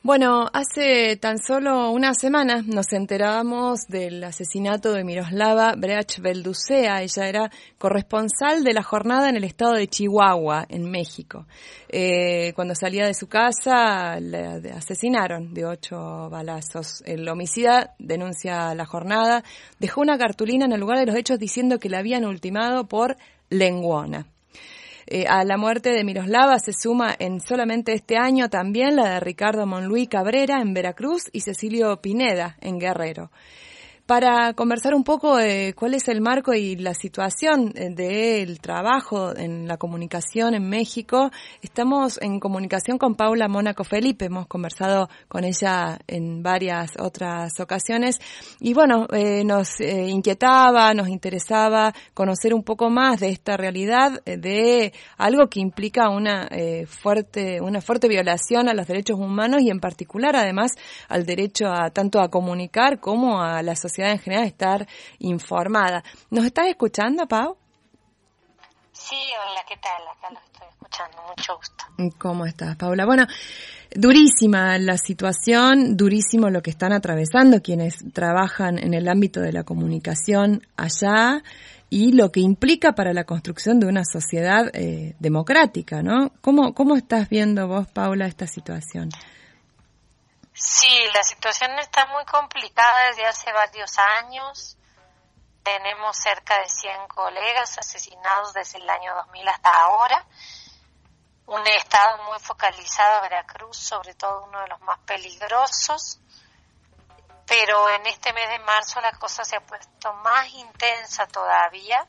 Bueno, hace tan solo una semana nos enterábamos del asesinato de Miroslava Breach-Belducea. Ella era corresponsal de la jornada en el estado de Chihuahua, en México. Cuando salía de su casa, la asesinaron de 8 balazos. El homicida, denuncia la jornada, dejó una cartulina en el lugar de los hechos diciendo que la habían ultimado por lenguona. A la muerte de Miroslava se suma en solamente este año también la de Ricardo Monluí Cabrera en Veracruz y Cecilio Pineda en Guerrero. Para conversar un poco de cuál es el marco y la situación del trabajo en la comunicación en México, estamos en comunicación con Paula Mónaco Felipe. Hemos conversado con ella en varias otras ocasiones y bueno, nos inquietaba, nos interesaba conocer un poco más de esta realidad, de algo que implica una fuerte violación a los derechos humanos y en particular además al derecho a tanto a comunicar como a la sociedad en general estar informada. ¿Nos estás escuchando, Pau? Sí, hola, ¿qué tal? Acá lo estoy escuchando, mucho gusto. ¿Cómo estás, Paula? Bueno, durísima la situación, durísimo lo que están atravesando quienes trabajan en el ámbito de la comunicación allá y lo que implica para la construcción de una sociedad democrática, ¿no? ¿Cómo estás viendo vos, Paula, esta situación? Sí, la situación está muy complicada desde hace varios años. Tenemos cerca de 100 colegas asesinados desde el año 2000 hasta ahora. Un estado muy focalizado, Veracruz, sobre todo uno de los más peligrosos. Pero en este mes de marzo la cosa se ha puesto más intensa todavía.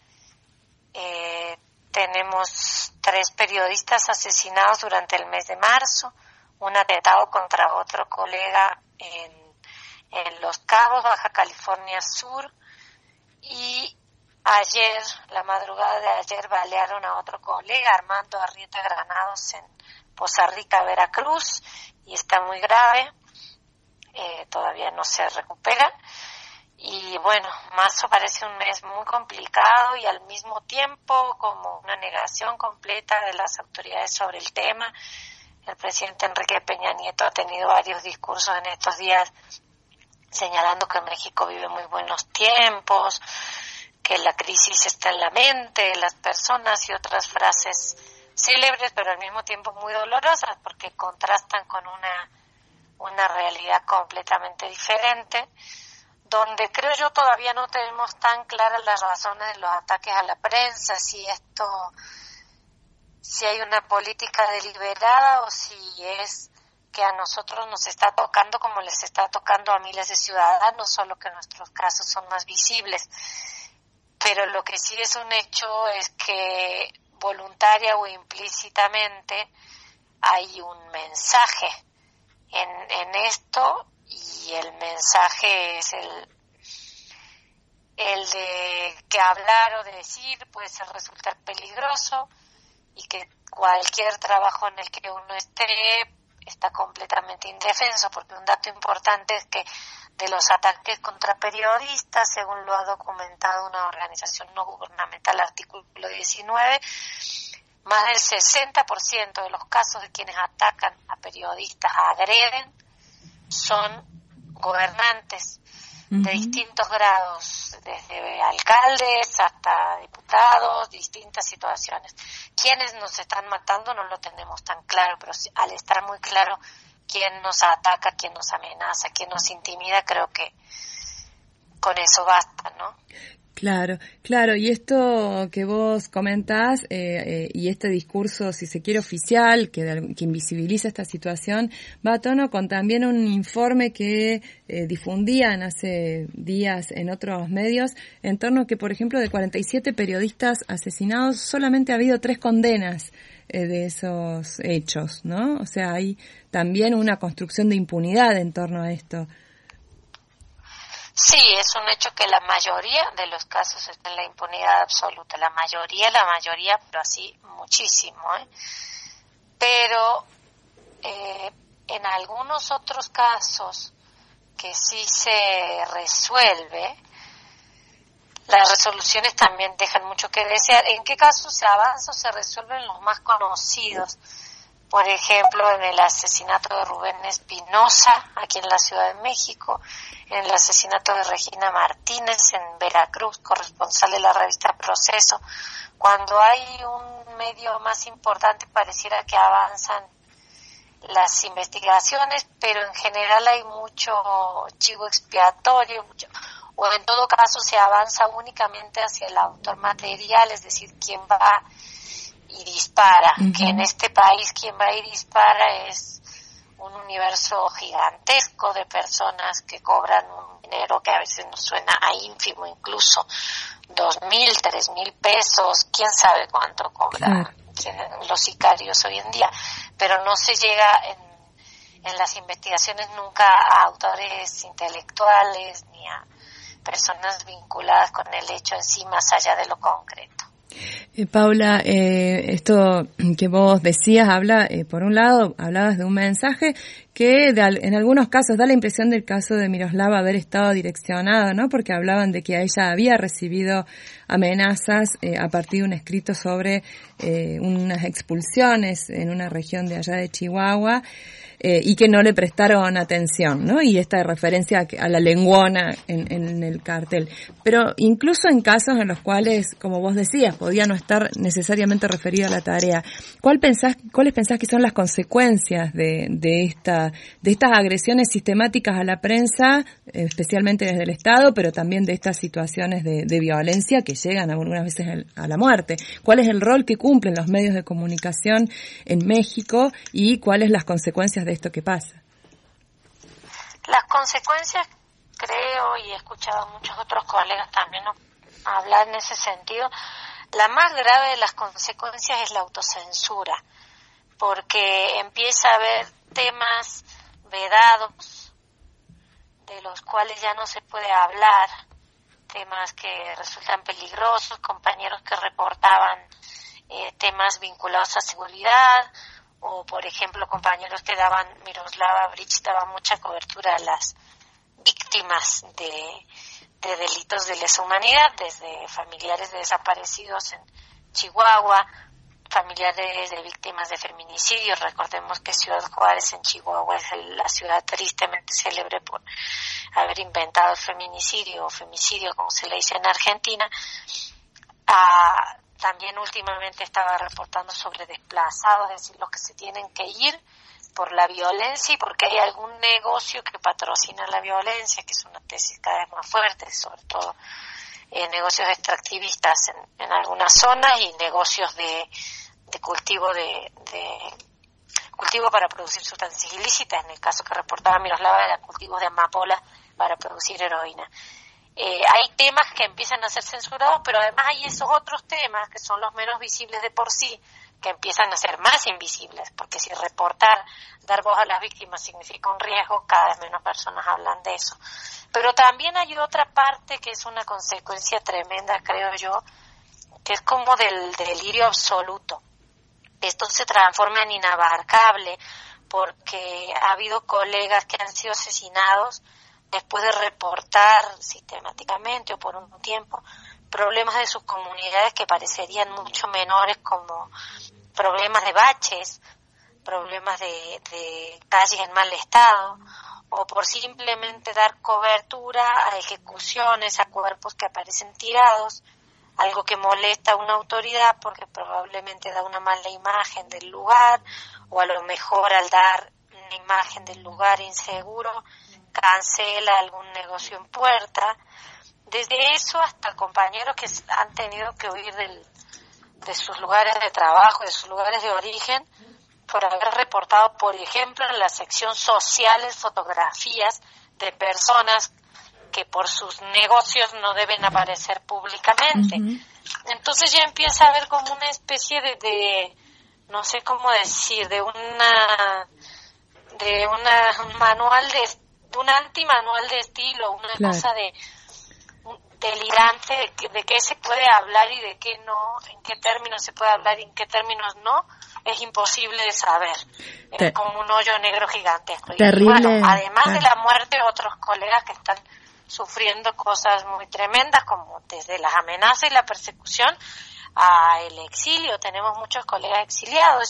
Tenemos 3 periodistas asesinados durante el mes de marzo. Un atentado contra otro colega en Los Cabos, Baja California Sur, y ayer, la madrugada de ayer, balearon a otro colega, Armando Arrieta Granados, en Poza Rica, Veracruz, y está muy grave, todavía no se recupera. Y bueno, marzo parece un mes muy complicado y al mismo tiempo como una negación completa de las autoridades sobre el tema. El presidente Enrique Peña Nieto ha tenido varios discursos en estos días señalando que México vive muy buenos tiempos, que la crisis está en la mente de las personas y otras frases célebres, pero al mismo tiempo muy dolorosas porque contrastan con una realidad completamente diferente, donde creo yo todavía no tenemos tan claras las razones de los ataques a la prensa, si hay una política deliberada o si es que a nosotros nos está tocando como les está tocando a miles de ciudadanos, solo que nuestros casos son más visibles. Pero lo que sí es un hecho es que voluntaria o implícitamente hay un mensaje en esto y el mensaje es el de que hablar o decir puede resultar peligroso y que cualquier trabajo en el que uno está completamente indefenso, porque un dato importante es que de los ataques contra periodistas, según lo ha documentado una organización no gubernamental, artículo 19, más del 60% de los casos de quienes atacan a periodistas, agreden, son gobernantes de distintos grados, desde alcaldes hasta diputados, distintas situaciones. Quiénes nos están matando no lo tenemos tan claro, pero al estar muy claro quién nos ataca, quién nos amenaza, quién nos intimida, creo que con eso basta, ¿no? Claro, y esto que vos comentás y este discurso, si se quiere, oficial, que invisibiliza esta situación, va a tono con también un informe que difundían hace días en otros medios, en torno a que, por ejemplo, de 47 periodistas asesinados, solamente ha habido 3 condenas de esos hechos, ¿no? O sea, hay también una construcción de impunidad en torno a esto. Sí, es un hecho que la mayoría de los casos está en la impunidad absoluta, la mayoría, pero así muchísimo, Pero en algunos otros casos que sí se resuelve, las resoluciones también dejan mucho que desear. ¿En qué casos se avanza o se resuelven los más conocidos? por ejemplo, en el asesinato de Rubén Espinosa, aquí en la Ciudad de México, en el asesinato de Regina Martínez en Veracruz, corresponsal de la revista Proceso. Cuando hay un medio más importante, pareciera que avanzan las investigaciones, pero en general hay mucho chivo expiatorio, o en todo caso se avanza únicamente hacia el autor material, es decir, quien va y dispara, que en este país quien va y dispara es un universo gigantesco de personas que cobran un dinero que a veces nos suena a ínfimo, incluso 2,000, 3,000 pesos, quién sabe cuánto cobran los sicarios hoy en día, pero no se llega en las investigaciones nunca a autores intelectuales ni a personas vinculadas con el hecho en sí más allá de lo concreto. Paula, esto que vos decías habla, por un lado, hablabas de un mensaje que en algunos casos da la impresión del caso de Miroslava haber estado direccionado, ¿no? Porque hablaban de que ella había recibido amenazas a partir de un escrito sobre unas expulsiones en una región de allá de Chihuahua. Y que no le prestaron atención, ¿no? Y esta referencia a la lenguona en el cartel. Pero incluso en casos en los cuales, como vos decías, podía no estar necesariamente referido a la tarea, ¿cuáles pensás que son las consecuencias de estas agresiones sistemáticas a la prensa, especialmente desde el Estado, pero también de estas situaciones de violencia que llegan algunas veces a la muerte? ¿Cuál es el rol que cumplen los medios de comunicación en México y cuáles las consecuencias de esto que pasa? Las consecuencias, creo, y he escuchado a muchos otros colegas también hablar en ese sentido, la más grave de las consecuencias es la autocensura, porque empieza a haber temas vedados de los cuales ya no se puede hablar, temas que resultan peligrosos, compañeros que reportaban temas vinculados a seguridad, o por ejemplo compañeros que Miroslava Breach daba mucha cobertura a las víctimas de delitos de lesa humanidad, desde familiares de desaparecidos en Chihuahua, familiares de víctimas de feminicidio. Recordemos que Ciudad Juárez en Chihuahua es la ciudad tristemente célebre por haber inventado el feminicidio o femicidio, como se le dice en Argentina. También últimamente estaba reportando sobre desplazados, es decir, los que se tienen que ir por la violencia y porque hay algún negocio que patrocina la violencia, que es una tesis cada vez más fuerte, sobre todo negocios extractivistas en algunas zonas y negocios de cultivo cultivo para producir sustancias ilícitas. En el caso que reportaba Miroslava, era cultivos de amapola para producir heroína. Hay temas que empiezan a ser censurados, pero además hay esos otros temas que son los menos visibles de por sí, que empiezan a ser más invisibles, porque si reportar, dar voz a las víctimas significa un riesgo, cada vez menos personas hablan de eso. Pero también hay otra parte que es una consecuencia tremenda, creo yo, que es como del delirio absoluto. Esto se transforma en inabarcable, porque ha habido colegas que han sido asesinados después de reportar sistemáticamente o por un tiempo problemas de sus comunidades que parecerían mucho menores, como problemas de baches, problemas de calles en mal estado, o por simplemente dar cobertura a ejecuciones, a cuerpos que aparecen tirados, algo que molesta a una autoridad porque probablemente da una mala imagen del lugar, o a lo mejor al dar una imagen del lugar inseguro cancela algún negocio en puerta. Desde eso hasta compañeros que han tenido que huir de sus lugares de trabajo, de sus lugares de origen, por haber reportado, por ejemplo, en la sección sociales, fotografías de personas que por sus negocios no deben aparecer públicamente. Uh-huh. Entonces ya empieza a haber como una especie de no sé cómo decir, de un manual de un antimanual de estilo, una claro. cosa de delirante de qué se puede hablar y de qué no, en qué términos se puede hablar y en qué términos no, es imposible de saber. Es como un hoyo negro gigantesco. Terrible. Y bueno, además de la muerte, otros colegas que están sufriendo cosas muy tremendas, como desde las amenazas y la persecución a el exilio. Tenemos muchos colegas exiliados ya,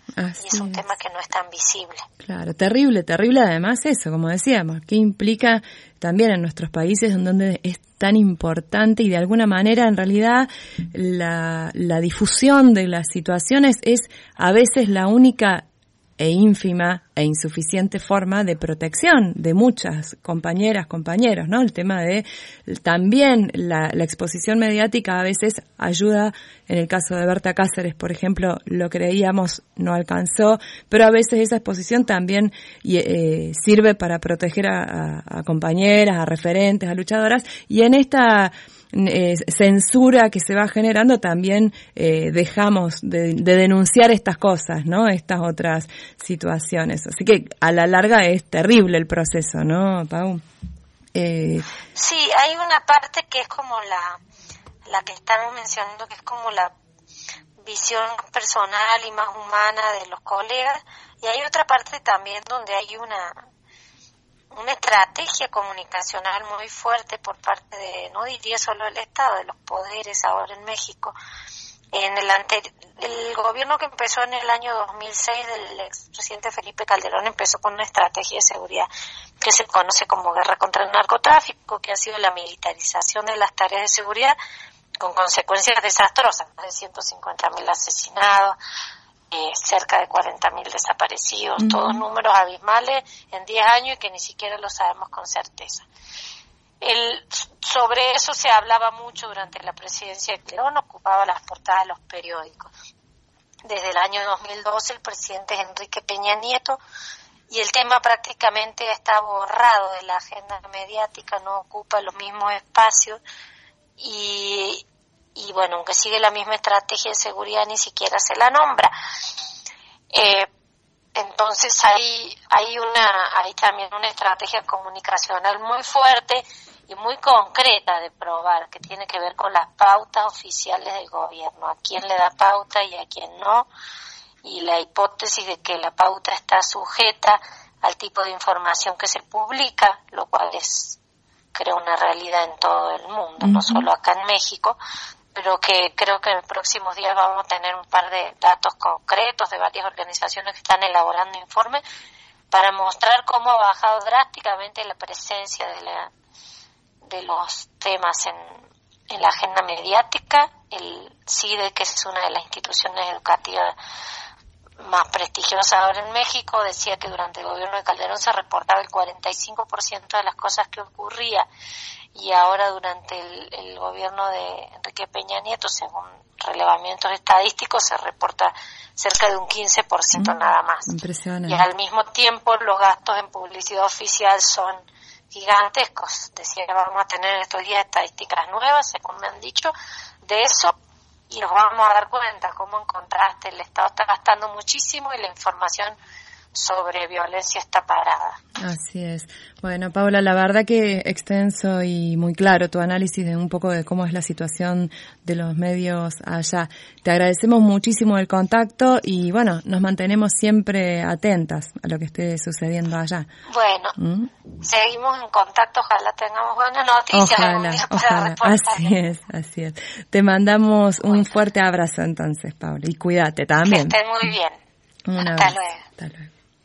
y es un tema que no es tan visible. Claro, terrible además eso, como decíamos, que implica también en nuestros países donde es tan importante y de alguna manera en realidad la difusión de las situaciones es a veces la única e ínfima e insuficiente forma de protección de muchas compañeras, compañeros, ¿no? El tema de también la exposición mediática a veces ayuda, en el caso de Berta Cáceres, por ejemplo, lo creíamos, no alcanzó, pero a veces esa exposición también sirve para proteger a compañeras, a referentes, a luchadoras, y en esta censura que se va generando también dejamos de denunciar estas cosas, ¿no? Estas otras situaciones. Así que a la larga es terrible el proceso, ¿no, Pau? Sí, hay una parte que es como la que estamos mencionando, que es como la visión personal y más humana de los colegas, y hay otra parte también donde hay una estrategia comunicacional muy fuerte por parte de, no diría solo del Estado, de los poderes ahora en México. En el gobierno que empezó en el año 2006 del expresidente Felipe Calderón empezó con una estrategia de seguridad que se conoce como guerra contra el narcotráfico, que ha sido la militarización de las tareas de seguridad con consecuencias desastrosas, más de 150.000 asesinados, cerca de 40.000 desaparecidos, todos números abismales en 10 años y que ni siquiera lo sabemos con certeza. Sobre eso se hablaba mucho durante la presidencia de Calderón, ocupaba las portadas de los periódicos. Desde el año 2012 el presidente es Enrique Peña Nieto y el tema prácticamente está borrado de la agenda mediática, no ocupa los mismos espacios y bueno, aunque sigue la misma estrategia de seguridad, ni siquiera se la nombra. Entonces hay también una estrategia comunicacional muy fuerte y muy concreta de probar, que tiene que ver con las pautas oficiales del gobierno, a quién le da pauta y a quién no, y la hipótesis de que la pauta está sujeta al tipo de información que se publica, lo cual es, creo, una realidad en todo el mundo, no solo acá en México, pero que creo que en los próximos días vamos a tener un par de datos concretos de varias organizaciones que están elaborando informes para mostrar cómo ha bajado drásticamente la presencia de los temas en la agenda mediática. El CIDE, que es una de las instituciones educativas más prestigiosas ahora en México, decía que durante el gobierno de Calderón se reportaba el 45% de las cosas que ocurría, y ahora durante el gobierno de Enrique Peña Nieto, según relevamientos estadísticos, se reporta cerca de un 15% nada más. Impresionante. Y al mismo tiempo los gastos en publicidad oficial son gigantescos. Decía que vamos a tener estos días estadísticas nuevas, según me han dicho, de eso, y nos vamos a dar cuenta cómo en contraste el Estado está gastando muchísimo y la información sobre violencia está parada. Así es. Bueno, Paula, la verdad que extenso y muy claro tu análisis de un poco de cómo es la situación de los medios allá. Te agradecemos muchísimo el contacto y bueno, nos mantenemos siempre atentas a lo que esté sucediendo allá. Bueno, seguimos en contacto, ojalá tengamos buenas noticias. Ojalá. Así es. Te mandamos un fuerte abrazo entonces, Paula, y cuídate también. Que estén muy bien. Un Hasta abrazo. luego. Hasta luego.